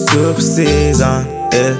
soup season, yeah.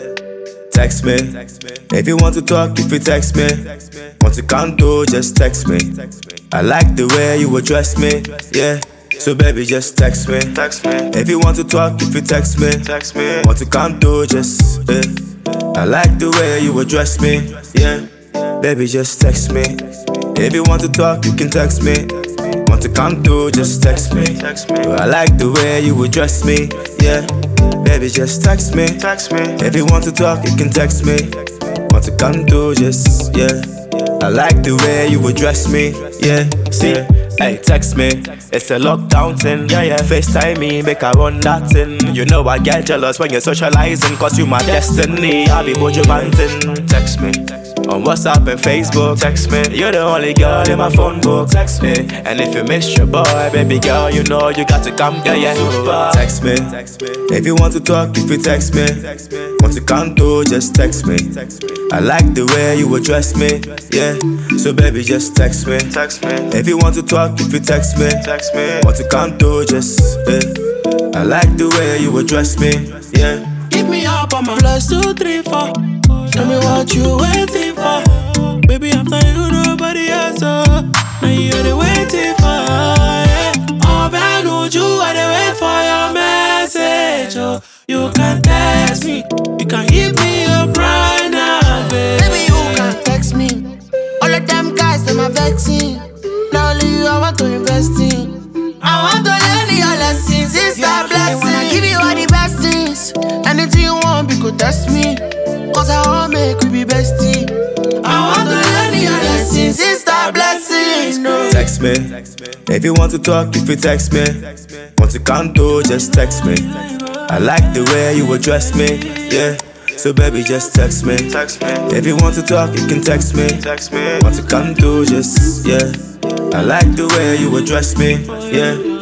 Text me. If you want to talk, if you text me. Want to canto, just text me. I like the way you address me, yeah. So baby, just text me. If you want to talk, if you text me. Want to canto, just, yeah. I like the way you address me, yeah. Baby, just text me. If you want to talk, you can text me. Want to come through, just text me. I like the way you address me, yeah. Baby, just text me. If you want to talk, you can text me. Want to come through, just, yeah. I like the way you address me, yeah. See, hey, text me. It's a lockdown thing, yeah, yeah. FaceTime me, make I run that thing. You know I get jealous when you're socializing, cause you my destiny. I be Bojo Banton. Text me. On WhatsApp and Facebook, text me. You're the only girl in my phone book, text me. And if you miss your boy, baby girl, you know you got to come, yeah, yeah. Super. Text me. If you want to talk, if you text me. Want to come through, just text me. I like the way you address me, yeah. So baby, just text me. If you want to talk, if you text me. Want to come through, just, yeah. I like the way you address me, yeah. Keep me up on my +2, 3, 4. Tell me what you waiting for. Baby, after you, nobody else. Now you're the waiting for, yeah. Oh, man, would you are the wait for your message? Oh, you can text me. You can hit me up right now, baby. Baby, you can text me. All of them guys, them are vexing. Now only you, I want to invest in. I want to learn your lessons. It's the blessing. I wanna give you all the best things. Anything you want, you could test me. Cause I wanna make we be bestie. I want to learn your lessons. It's the blessing. No. Text me. If you want to talk, if you text me. Want to come through, just text me. I like the way you address me, yeah. So baby, just text me. If you want to talk, you can text me. Want to come through, just, yeah. I like the way you address me, yeah.